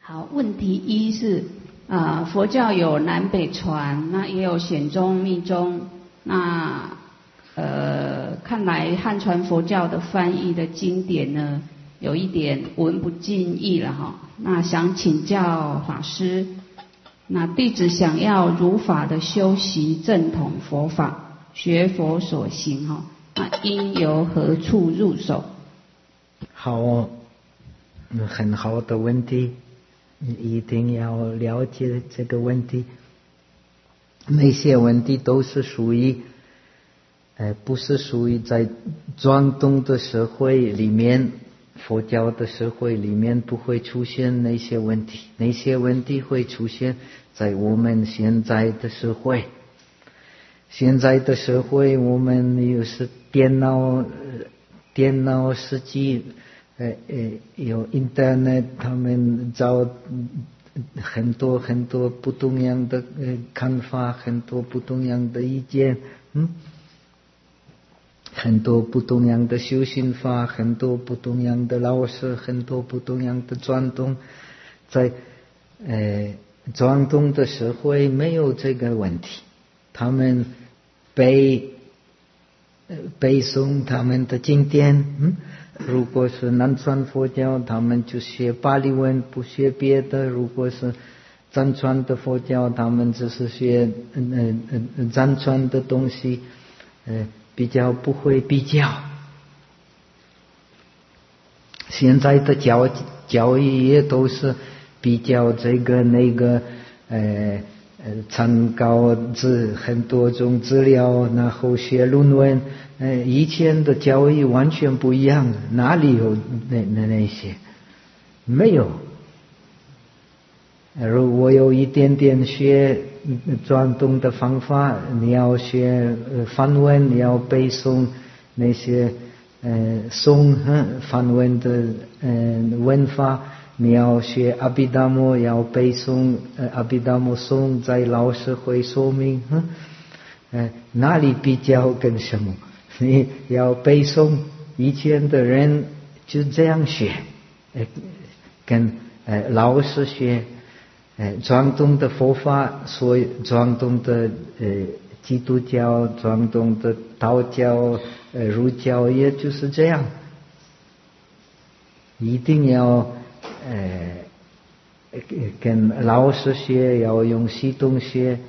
好，问题一是佛教有南北传，那也有显宗、密宗，那看来汉传佛教的翻译的经典呢，有一点文不尽意了哈。那想请教法师，那弟子想要如法的修习正统佛法，学佛所行哈，那应由何处入手？ 好，很好的问题，一定要了解这个问题。那些问题都是属于不是属于在传统的社会里面，佛教的社会里面不会出现那些问题，那些问题会出现在我们现在的社会。现在的社会，我们又是电脑世纪，有 Internet， 他们找很多不同样的看法，很多不同样的意见，很多不同样的修行法，很多不同样的老师，很多不同样的传统。在传统的社会没有这个问题，他们背诵他们的经典。如果是南传佛教，他们就学巴利文，不学别的；如果是藏传的佛教，他们只是学藏传的东西，比较不会比较。现在的教育也都是比较这个那个，参考很多种资料，然后写论文。以前的教育完全不一样，哪里有那些？没有。如果有一点点学传统的方法，你要学梵文，你要背诵那些梵文的文法，你要学阿毗达摩，要背诵阿毗达摩颂，在老师会说明。哪里比较跟什么？你要背诵，以前的人就这样学，跟老师学。传统的佛法，所以传统的基督教、传统的道教、儒教，也就是这样，一定要跟老师学，要用系统学，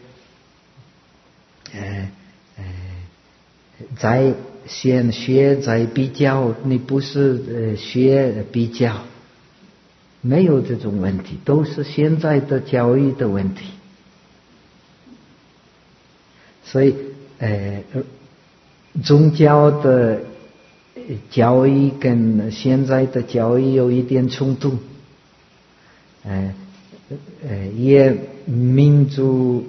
在先学再比较，你不是学比较。没有这种问题，都是现在的教育的问题。所以宗教的教育跟现在的教育有一点冲突。也民族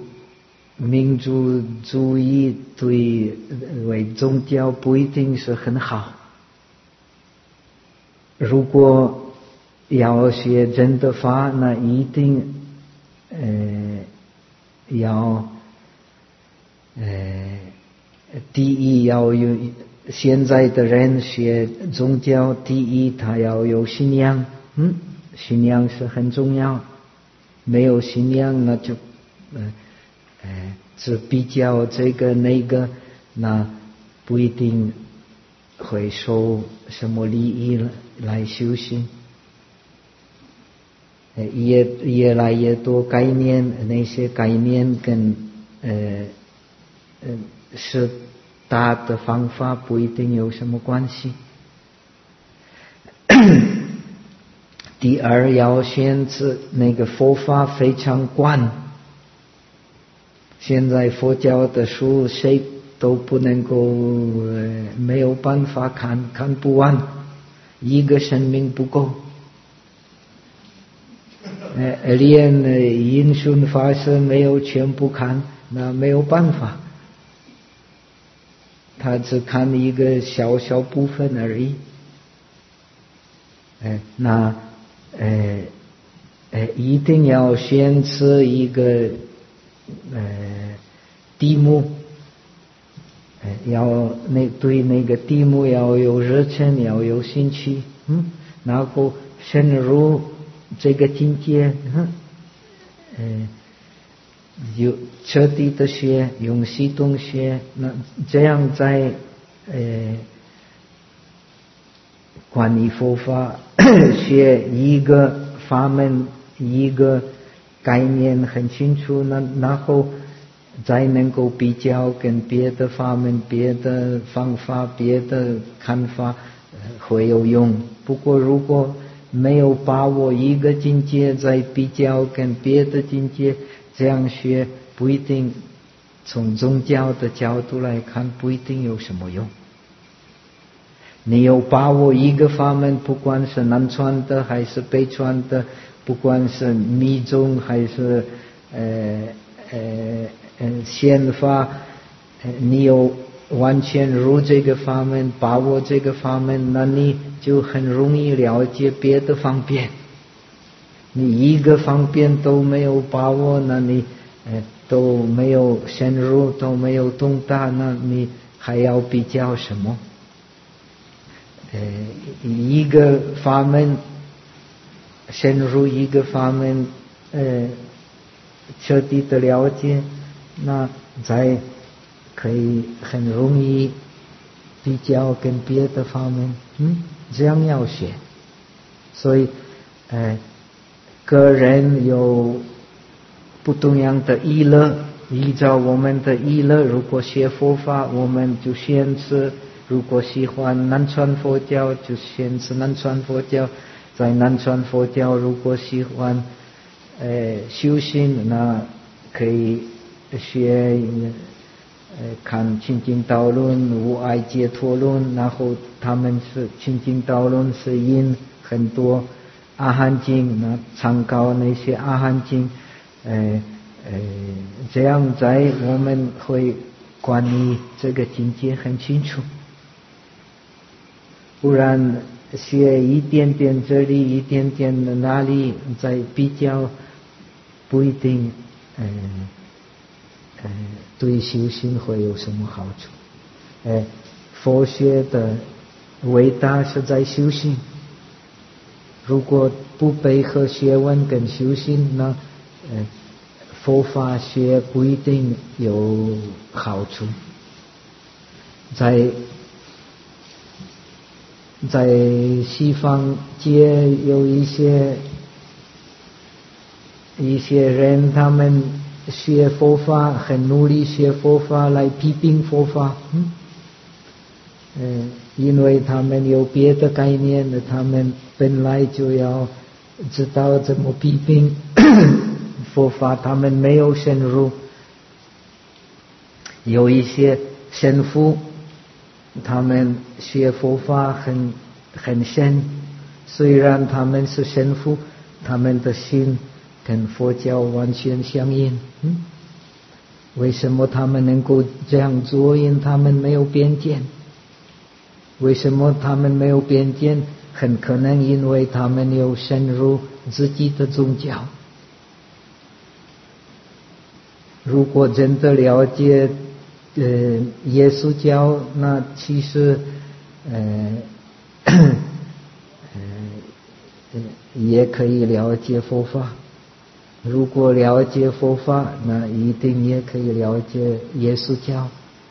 主义对为宗教不一定是很好。如果要学真的法，那一定要第一要有，现在的人学宗教，第一他要有信仰，信仰是很重要，没有信仰那就只比较这个那个，那不一定会受什么利益来修行。越来越多概念，那些概念跟是大的方法不一定有什么关系。第二，要选择那个佛法非常广。现在佛教的书谁都不能够没有办法看不完，一个生命不够。连因顺法师没有全部看，那没有办法，他只看一个小部分而已。那一定要选择一个题目，要对那个题目要有热忱，要有兴趣，然后深入这个境界，有彻底的学，用系统学，那这样在关于佛法学一个法门一个概念很清楚，那然后才能够比较跟别的法门别的方法别的看法会有用。不过如果没有把握一个境界在比较跟别的境界，这样学不一定，从宗教的角度来看不一定有什么用。你有把握一个法门，不管是南传的还是北传的，不管是密宗还是显法，你有完全入这个法门，把握这个法门，那你就很容易了解别的方便。你一个方便都没有把握，那你都没有深入，都没有懂大，那你还要比较什么？一个法门深入一个法门，彻底的了解，那才可以很容易比较跟别的法门，这样要学。所以个人有不同样的意乐，依照我们的意乐，如果学佛法我们就先吃，如果喜欢南传佛教就先吃南传佛教，在南传佛教如果喜欢修行，那可以学看清净道论无碍解脱论，然后他们是清净道论是引很多阿含经，那参考那些阿含经，这样在我们会关于这个境界很清楚。不然学一点点这里一点点的那里，在比较不一定对修行会有什么好处。佛学的伟大是在修行，如果不配合学问跟修行，那佛法学不一定有好处。在西方界有一些人，他们学佛法很努力学佛法来批评佛法，因为他们有别的概念的，他们本来就要知道怎么批评佛法，他们没有深入。有一些神父他们学佛法很深，虽然他们是神父，他们的心跟佛教完全相应。为什么他们能够这样做？因为他们没有偏见。为什么他们没有偏见？很可能因为他们有深入自己的宗教。如果真的了解耶稣教，那其实也可以了解佛法。如果了解佛法，那一定也可以了解耶稣教。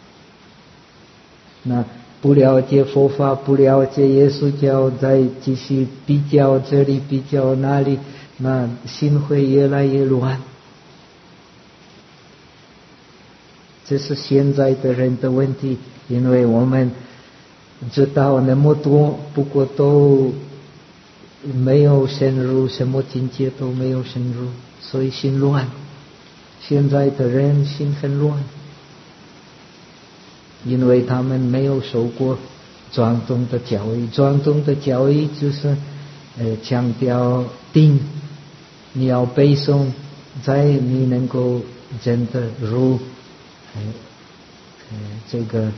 那不了解佛法，不了解耶稣教，再继续比较这里比较那里，那心会越来越乱。这是现在的人的问题，因为我们知道那么多，不过都没有深入，什么境界都没有深入，所以心乱。现在的人心很乱，因为他们没有受过传统的教育。传统的教育就是强调定，你要背诵，在你能够真的入这个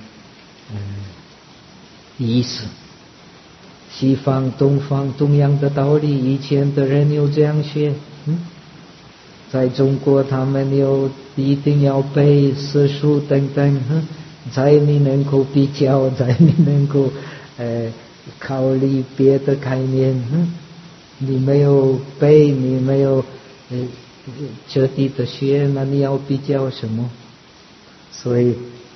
意思。西方东方同样的道理，以前的人有这样学，在中国他们有一定要背四书等等，才你能够比较，才你能够考虑别的概念。 你没有背，你没有彻底的学，那你要比较什么？所以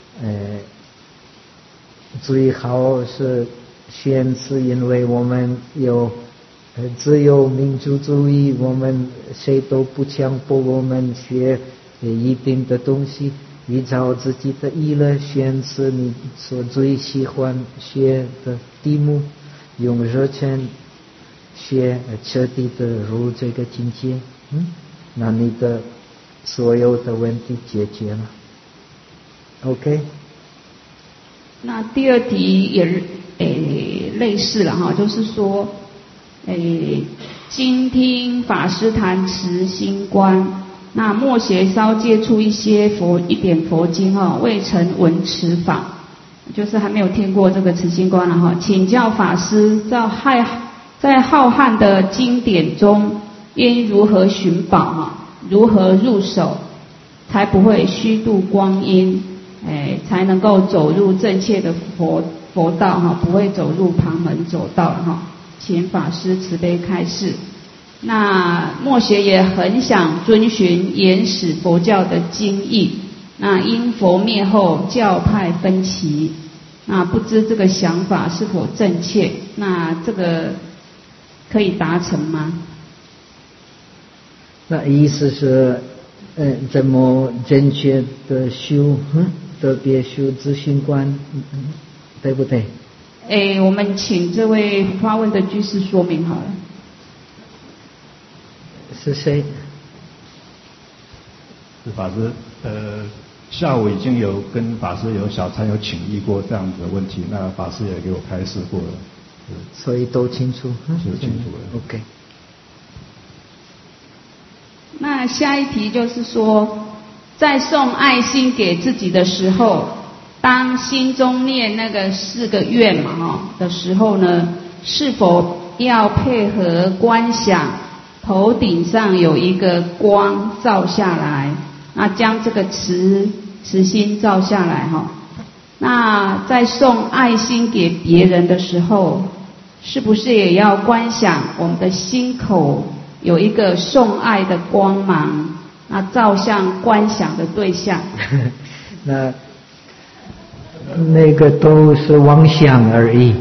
最好是选是因为我们有自由民主主义，我们谁都不强迫我们学一定的东西，依照自己的意乐选是你所最喜欢学的题目，用热忱学，彻底的入这个境界，那你的所有的问题解决了。OK。 那第二题也类似了哈，就是说，今听法师谈持心观，那末学稍接触一点佛经哈，未曾闻持法，就是还没有听过这个持心观了哈。请教法师，在浩瀚的经典中，应如何寻宝哈？如何入手，才不会虚度光阴？才能够走入正确的佛道哈，不会走入旁门左道哈。请法师慈悲开示。那末学也很想遵循原始佛教的经义，那因佛灭后教派分歧，那不知这个想法是否正确？那这个可以达成吗？ 那意思是怎么正确的修？特别修自性观，对不对？ 我们请这位发问的居士说明好了。 是谁？ 是法师。下午已经有跟法师有小参有请益过这样子的问题，那法师也给我开示过了。 所以都清楚。 是清楚了。 OK。 那下一题就是说，在送爱心给自己的时候，当心中念那个4个愿嘛的时候呢，是否要配合观想头顶上有一个光照下来，那将这个慈心照下来哈？那在送爱心给别人的时候，是不是也要观想我们的心口有一个送爱的光芒？那照向观想的对象， 那个都是妄想而已。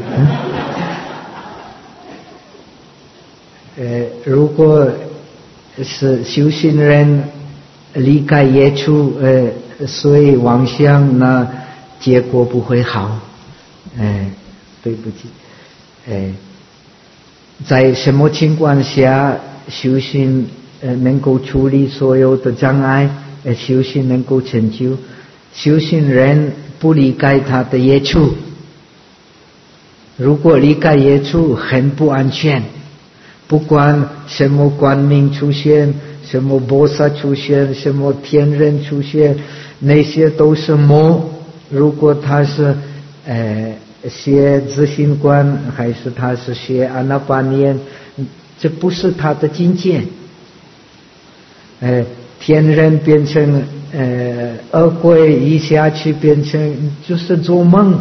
如果是修行人离开业处，所以妄想，那结果不会好。对不起。在什么情况下修行能够处理所有的障碍，修行能够成就？修行人不离开他的业处，如果离开业处很不安全，不管什么光明出现，什么菩萨出现，什么天人出现，那些都是魔。如果他是学自性观，还是他是学阿那般念，这不是他的境界。天人变成恶鬼，一下去变成就是做梦。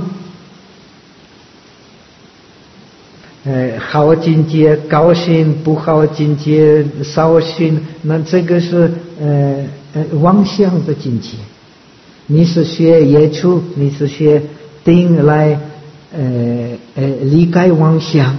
好境界高兴，不好境界烧心，那这个是妄想的境界。你是学业处，你是学定来离开妄想，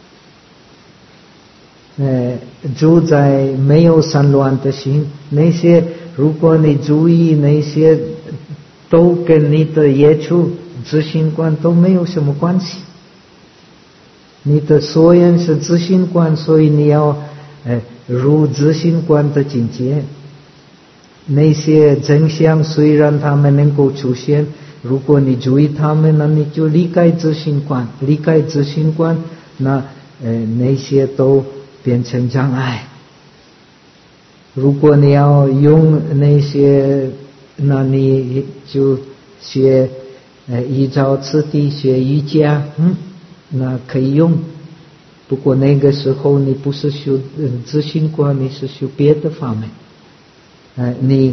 住在没有散乱的心。那些如果你注意，那些都跟你的业处自性观都没有什么关系。你的所缘是自性观，所以你要入自性观的境界。那些真相虽然他们能够出现，如果你注意他们，那你就离开自性观，离开自性观，那那些都变成障碍。如果你要用那些，那你就学依照次第学瑜伽，那可以用。不过那个时候你不是修自性观，你是修别的方面。你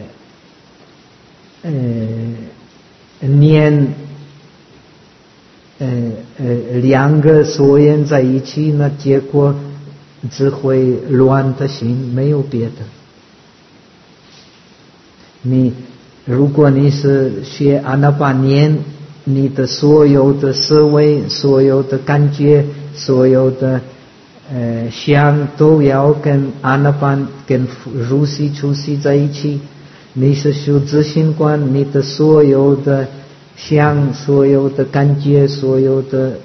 念两个所缘在一起，那结果只会乱的心，没有别的。如果你是学阿那般念，你的所有的思维、所有的感觉、所有的想都要跟阿那般、跟入息、出息在一起。你是修自性观，你的所有的想、所有的感觉、所有的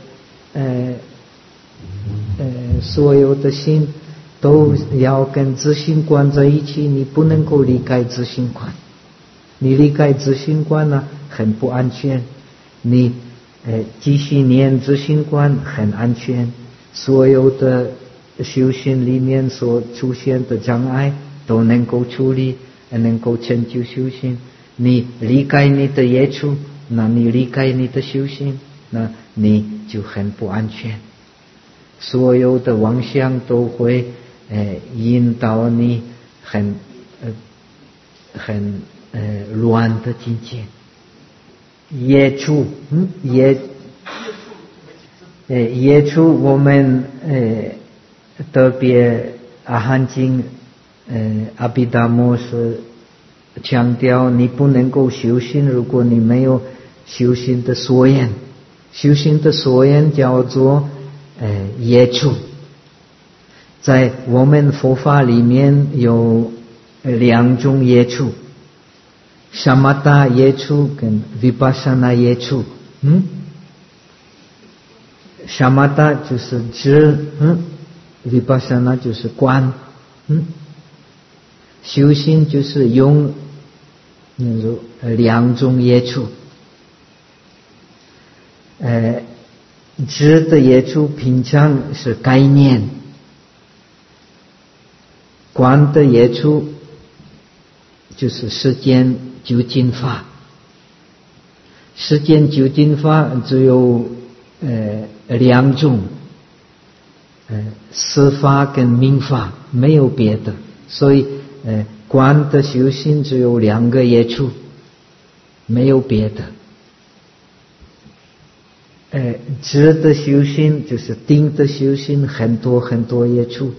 心都要跟自性观在一起，你不能够离开自性观。你离开自性观呢，很不安全。你继续念自性观很安全，所有的修行里面所出现的障碍都能够处理，能够成就修行。你离开你的业处，那你离开你的修行，那你就很不安全。所有的妄想都会引导你很乱的境界。业处，业处我们特别阿含经阿毗达摩是强调你不能够修行，如果你没有修行的所缘。修行的所缘叫做业处。在我们佛法里面有两种业处，萨玛达业处跟vipassana业处。萨玛达就是知，vipassana就是观。修行就是用两种业处。知的业处平常是概念，观的业处就是世间究竟法。世间究竟法只有两种，实法跟名法，没有别的。所以观的修行只有两个业处，没有别的。知的修行就是定的修行，很多很多业处。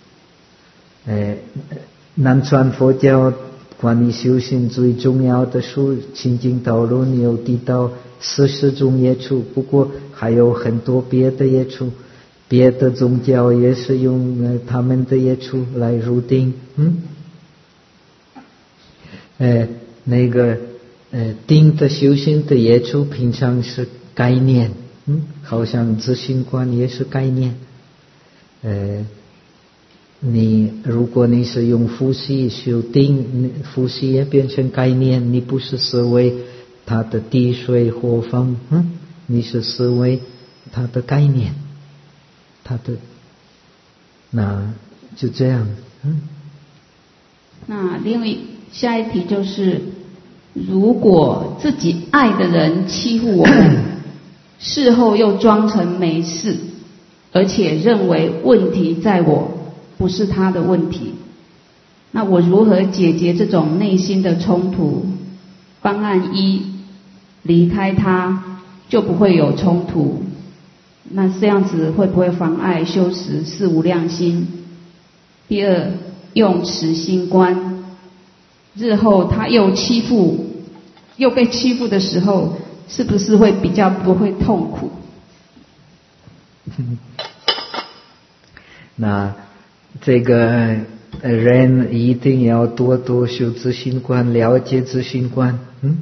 南传佛教关于修行最重要的书《清净道论》有提到40种业处，不过还有很多别的业处，别的宗教也是用他们的业处来入定。定的修行的业处平常是概念，好像自性观也是概念。如果你是用呼吸修定，呼吸也变成概念，你不是思维它的地水火风，你是思维它的概念，那就这样。 那另外下一题就是，如果自己爱的人欺负我们，事后又装成没事，而且认为问题在我，不是他的问题，那我如何解决这种内心的冲突？方案一，离开他就不会有冲突，那这样子会不会妨碍修持四无量心？第二，用持心观，日后他又被欺负的时候，是不是会比较不会痛苦？ 那这个人一定要多多修自性观，了解自性观。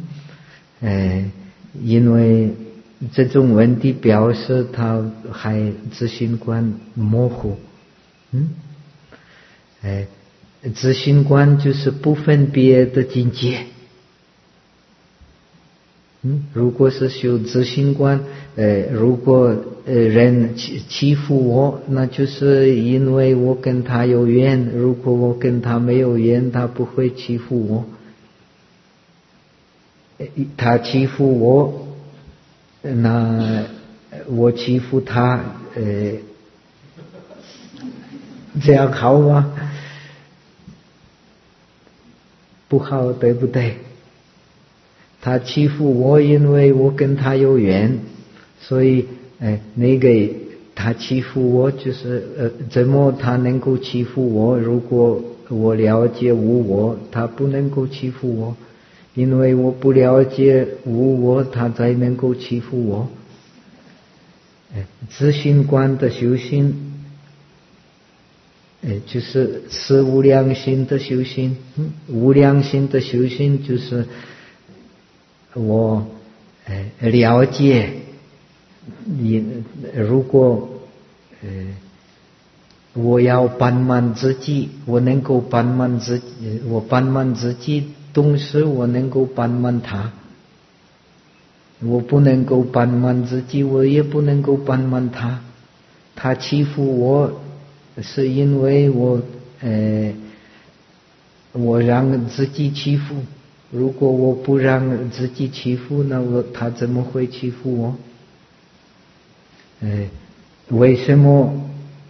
因为这种问题表示他还自性观模糊。自性观就是不分别的境界。如果是修自性观，如果人欺负我，那就是因为我跟他有缘，如果我跟他没有缘，他不会欺负我。他欺负我，那我欺负他，这样好吗？不好，对不对？他欺负我，因为我跟他有缘， 所以那个他欺负我，就是怎么他能够欺负我？如果我了解无我，他不能够欺负我，因为我不了解无我，他才能够欺负我。自信观的修行，就是是无量心的修行。无量心的修行就是我了解，如果我要般满自己，我能够般满自己，我般满自己，同时我能够般满他。我不能够般满自己，我也不能够般满他。他欺负我，是因为我让自己欺负。如果我不让自己欺负，那他怎么会欺负我？为什么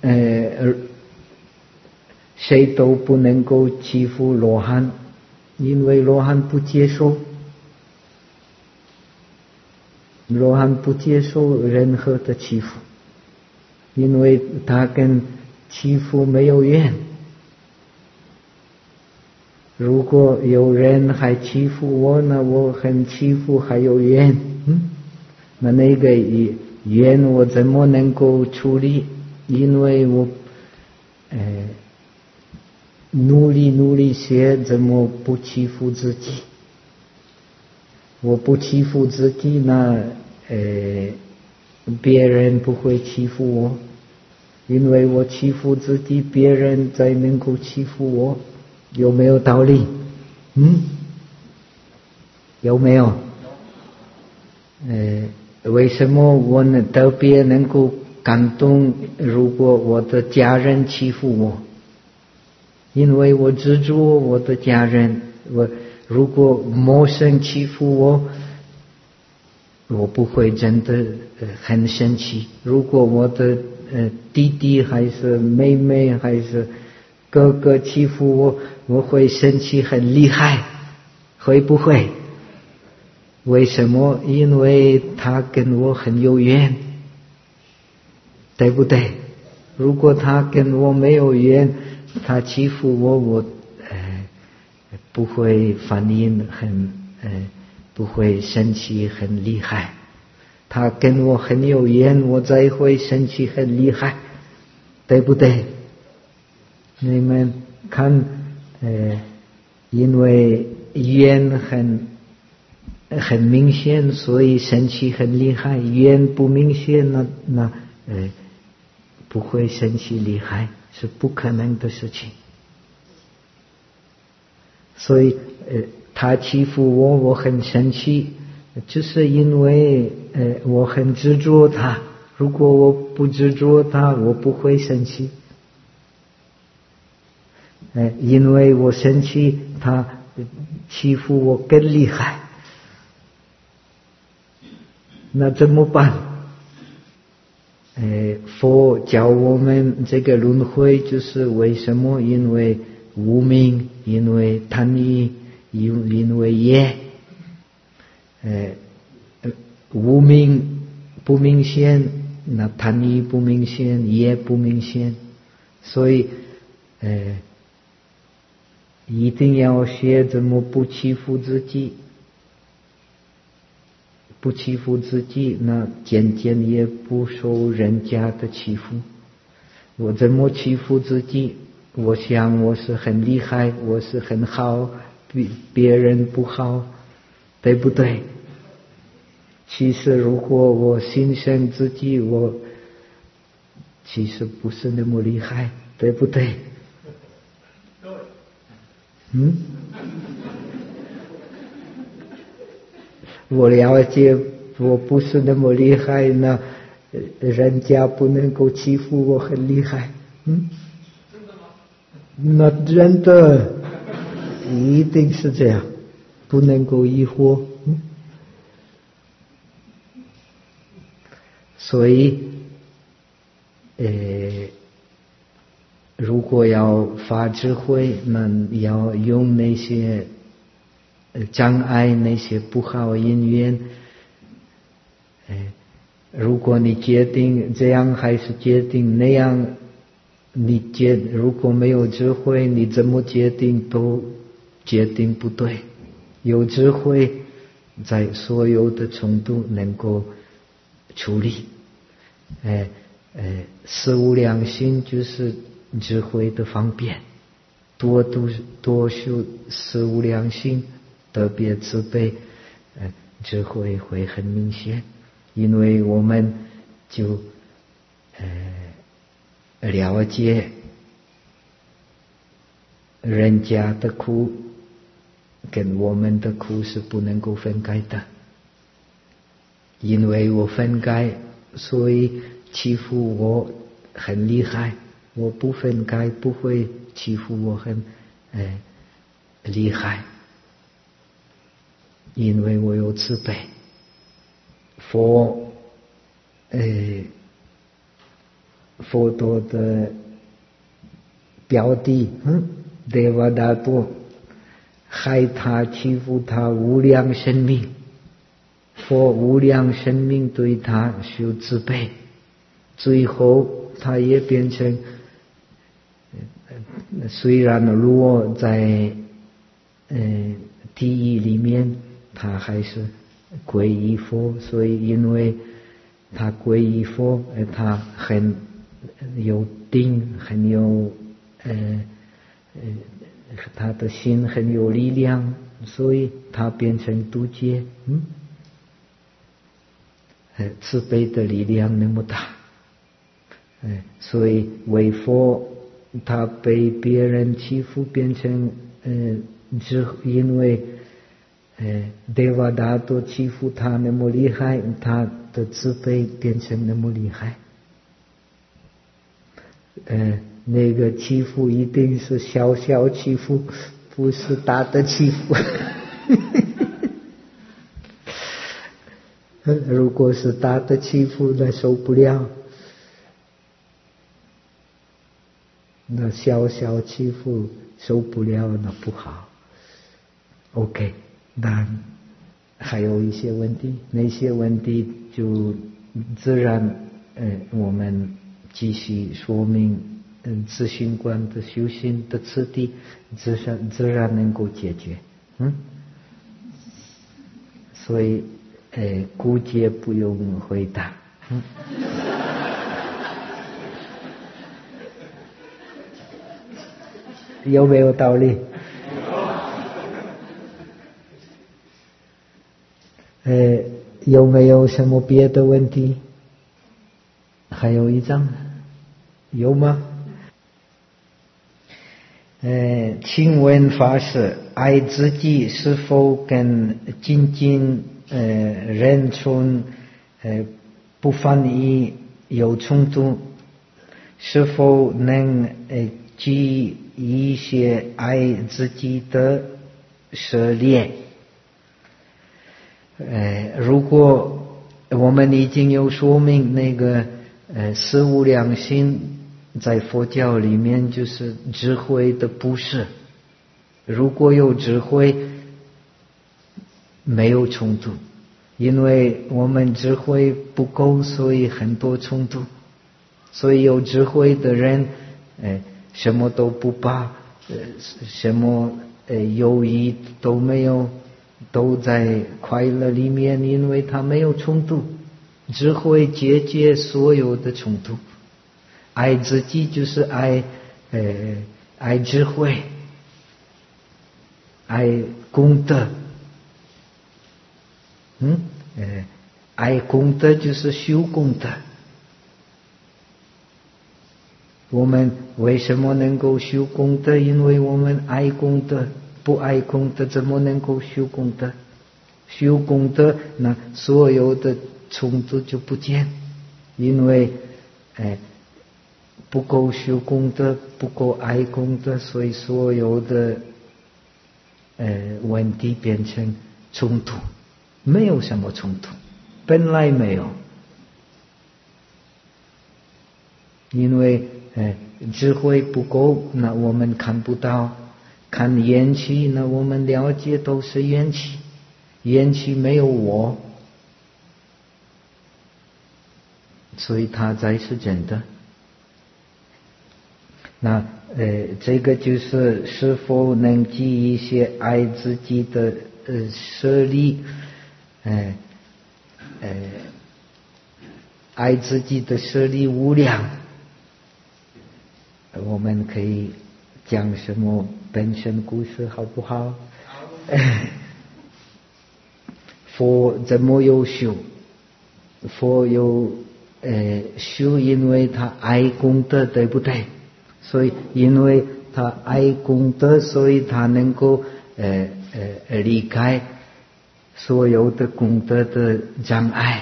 谁都不能够欺负罗汉？因为罗汉不接受。罗汉不接受任何的欺负，因为他跟欺负没有缘。如果有人还欺负我，那我和欺负还有缘。那个缘我怎么能够处理？因为我努力些，怎么不欺负自己？我不欺负自己，那别人不会欺负我，因为我欺负自己，别人才能够欺负我，有没有道理？有没有？为什么我特别能够感动？如果我的家人欺负我，因为我执着我的家人，如果陌生欺负我不会真的很生气。如果我的弟弟还是妹妹还是哥哥欺负我会生气很厉害，会不会？为什么？因为他跟我很有缘，对不对？如果他跟我没有缘，他欺负我不会反应不会生气很厉害。他跟我很有缘，我才会生气很厉害，对不对？你们看，因为缘很明显，所以生气很厉害。缘不明显，那不会生气厉害，是不可能的事情。所以他欺负我很生气，就是因为我很执着他。如果我不执着他，我不会生气。因为我生气，他欺负我更厉害，那怎么办？佛教我们这个轮回就是为什么？因为无明，因为贪欲，因为业。无明不明显，那贪欲不明显，业不明显，所以一定要学怎么不欺负自己。不欺负自己，那渐渐也不受人家的欺负。我怎么欺负自己？我想我是很厉害，我是很好，比别人不好，对不对？其实如果我欣赏自己，我其实不是那么厉害，对不对？我了解我不是那么厉害，那人家不能够欺负我很厉害。真的吗？那真的一定是这样，不能够疑惑。所以如果要发智慧，那要用那些障碍，那些不好因缘如果你决定这样还是决定那样，如果没有智慧，你怎么决定都决定不对。有智慧，在所有的冲突能够处理。四无量心就是智慧的方便，多修四无量心，特别慈悲，智慧会很明显。因为我们就了解人家的苦跟我们的苦是不能够分开的，因为我分开，所以欺负我很厉害，我不分开不会欺负我很厉害，因为我有慈悲。佛陀的表弟德瓦达多害他欺负他无量生命，佛无量生命对他修慈悲，最后他也变成虽然落在地狱里面，他还是皈依佛。所以因为他皈依佛，他很有定，很有他的心很有力量，所以他变成度劫。慈悲的力量那么大，所以为佛他被别人欺负变成因为德瓦达多欺负他那么厉害，他的慈悲变成那么厉害。那个欺负一定是小小欺负，不是大的欺负。如果是大的欺负，那受不了。那小小欺负受不了，那不好。OK， 那还有一些问题，那些问题就自然我们继续说明自性观的修行的次第，自然能够解决。所以估计不用回答。有没有道理？有没有什么别的问题？还有一张，有吗？请问法师，爱自己是否跟精进人存不犯意有冲突？是否能记一些爱自己的舍猎？如果我们已经有说明那个四无量心在佛教里面就是智慧的布施，如果有智慧没有冲突，因为我们智慧不够，所以很多冲突。所以有智慧的人什么都不怕，什么忧郁都没有，都在快乐里面，因为他没有冲突。智慧解决所有的冲突。爱自己就是爱智慧，爱功德。爱功德就是修功德。我们为什么能够修功德？因为我们爱功德，不爱功德怎么能够修功德？修功德，那所有的冲突就不见，因为不够修功德，不够爱功德，所以所有的问题变成冲突。没有什么冲突，本来没有，因为智慧不够，那我们看不到。看缘起，那我们了解都是缘起，缘起没有我， 所以它才是真的。那这个就是是否能记一些爱自己的舍利，爱自己的舍利无量。我们可以讲什么本身故事好不好？佛怎么有修？佛有修，因为他爱功德，对不对？所以因为他爱功德，所以他能够离开所有的功德的障碍。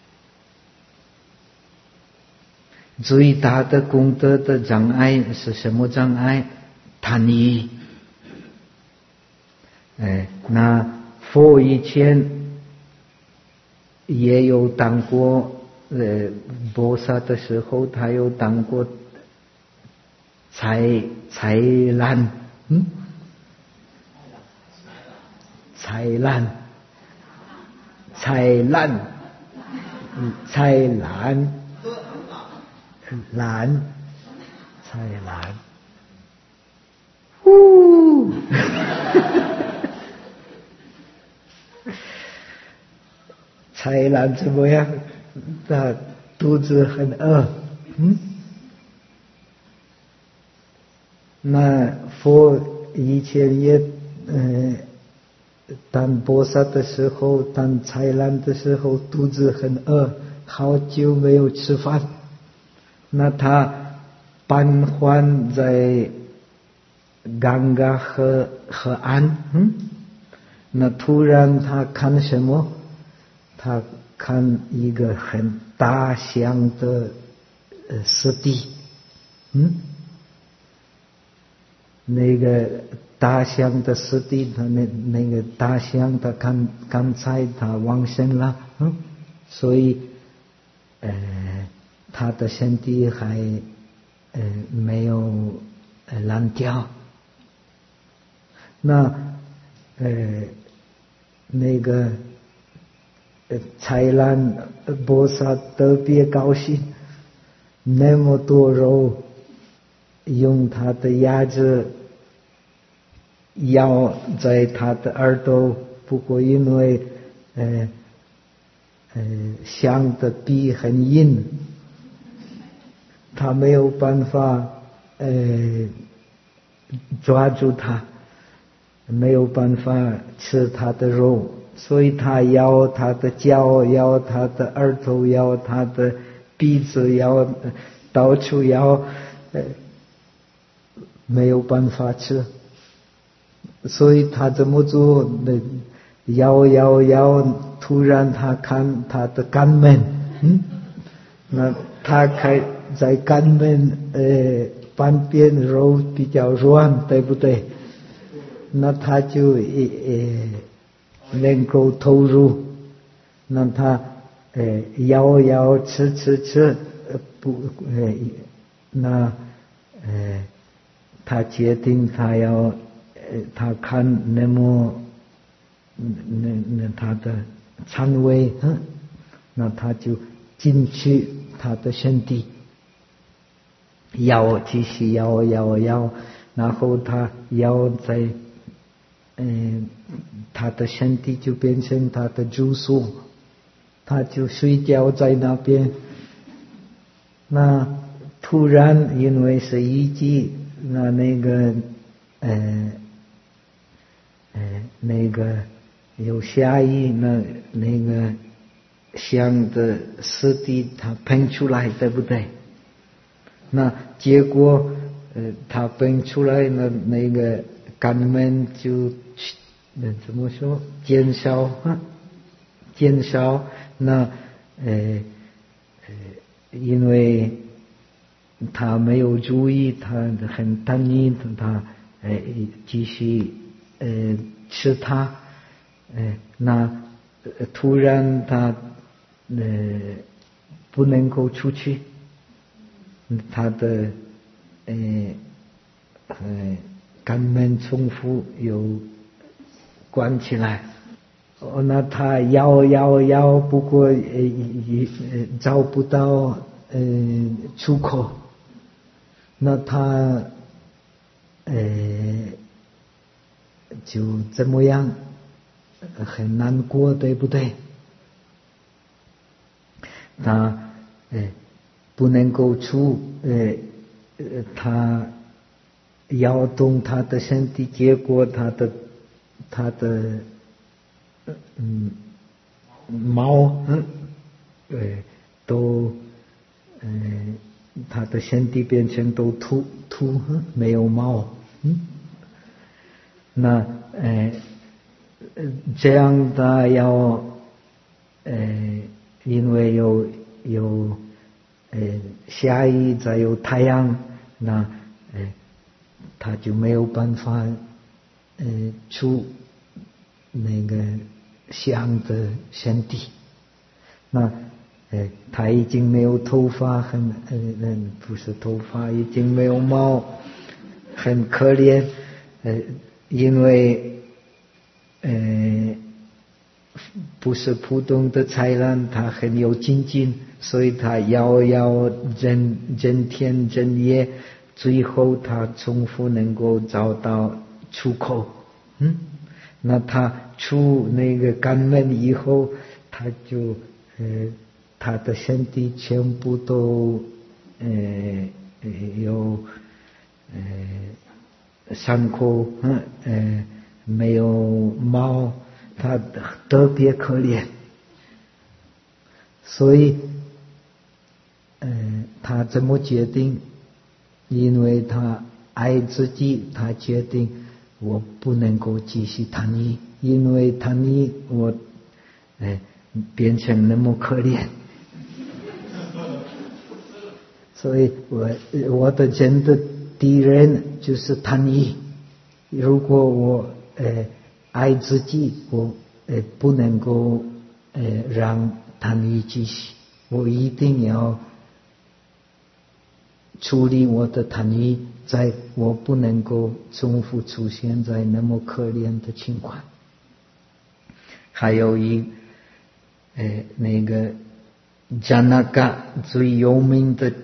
最大的功德的障碍是什么障碍？贪欲。那佛以前也有当过菩萨的时候，他有当过豺懒，豺懒，豺懒怎么样？他肚子很饿，那佛以前也当菩萨的时候，当豺懒的时候，肚子很饿，好久没有吃饭。那他搬还在刚嘎河岸，那突然他看什么？他看一个很大象的尸体，那个大象的尸体，他那个大象，他刚才他往生了，所以他的身体还没有烂掉。那那个豺懒菩萨特别高兴，那么多肉，用他的牙齿咬在他的耳朵，不过因为象的鼻很硬，他没有办法抓住它，没有办法吃它的肉，所以他咬他的脚，咬他的耳朵，咬他的鼻子，咬到处咬，没有办法吃。所以他怎么做？咬，突然他看他的肛门，那他在肛门半边肉比较软，对不对？那他就能够投入，那他咬吃，那他决定他看那么他的肠胃，那他就进去他的身体，继续咬，然后他咬在他的身体就变成他的住所，他就睡觉在那边。那突然因为是雨季，那个有下雨，那个象的尸体它喷出来，对不对？那结果它喷出来，那个肛门就怎么说？减少。那因为他没有注意，他很贪念，他继续吃它，那突然他不能够出去，他的肛门重复又关起来。 那他要，不过找不到出口，那他就怎么样，很难过，对不对？他不能够他摇动他的身体，结果他的毛都他的身体变成都秃没有毛，那这样他要因为有下雨再有太阳，那他就没有办法出那个香的身体。那他已经没有头发，不是头发，已经没有毛，很可怜。因为不是普通的菜篮，他很有精进，所以他要整天整夜，最后他重复能够找到出口。那他出那个肛门以后，他就他的身体全部都有伤口，没有毛，他特别可怜。所以他怎么决定？因为他爱自己，他决定我不能够继续贪欲，因为贪欲我变成那么可怜。所以我的真的敌人就是贪欲。如果我爱自己，我不能够让贪欲继续，我一定要处理我的贪欲，我不能够重复出现在那么可怜的情况。还有那个Janaka最有名的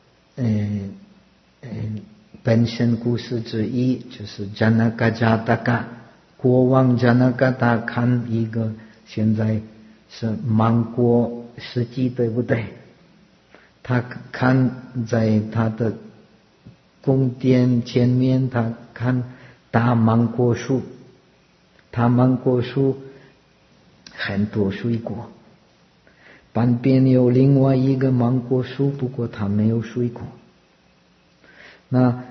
本身故事之一，就是 Janaka Jataka。 国王 Janaka 他看一个，现在是芒果时期，对不对？他看在他的宫殿前面，他看大芒果树，大芒果树很多水果，旁边有另外一个芒果树，不过它没有水果。那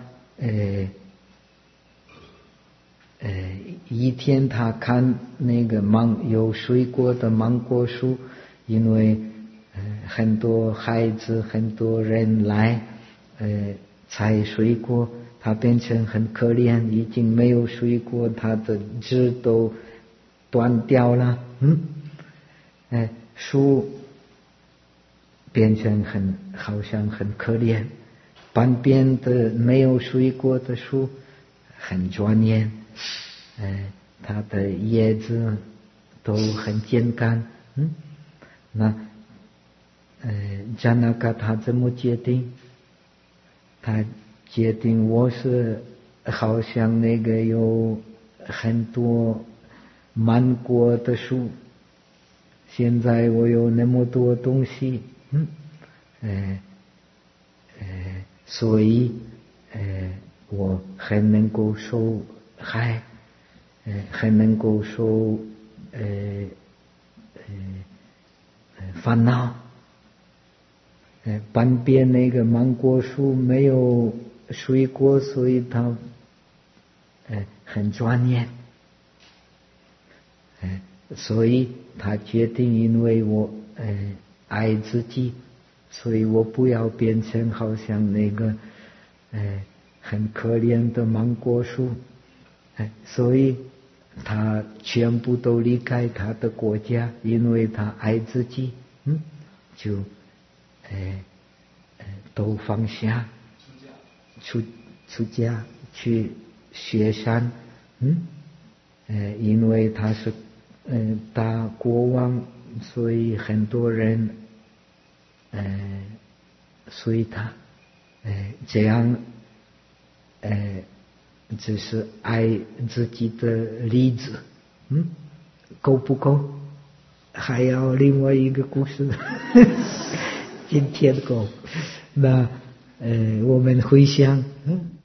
一天他看那个有水果的芒果树，因为很多孩子很多人来采水果，他变成很可怜，已经没有水果，他的枝都断掉了，树变成好像很可怜。旁边的没有水果的树很庄严，它的叶子都很健康。那Janaka他怎么决定？他决定我是好像那个有很多芒果的树，现在我有那么多东西，所以我很能够受害，很能够受烦恼。旁边那个芒果树没有水果，所以它很庄严。所以他决定，因为我爱自己，所以我不要变成好像那个很可怜的芒果树。所以他全部都离开他的国家，因为他爱自己，就都放下，出家去雪山，因为他是大国王，所以很多人随他，这样只是爱自己的例子，够不够？还要另外一个故事，今天够。那我们回想，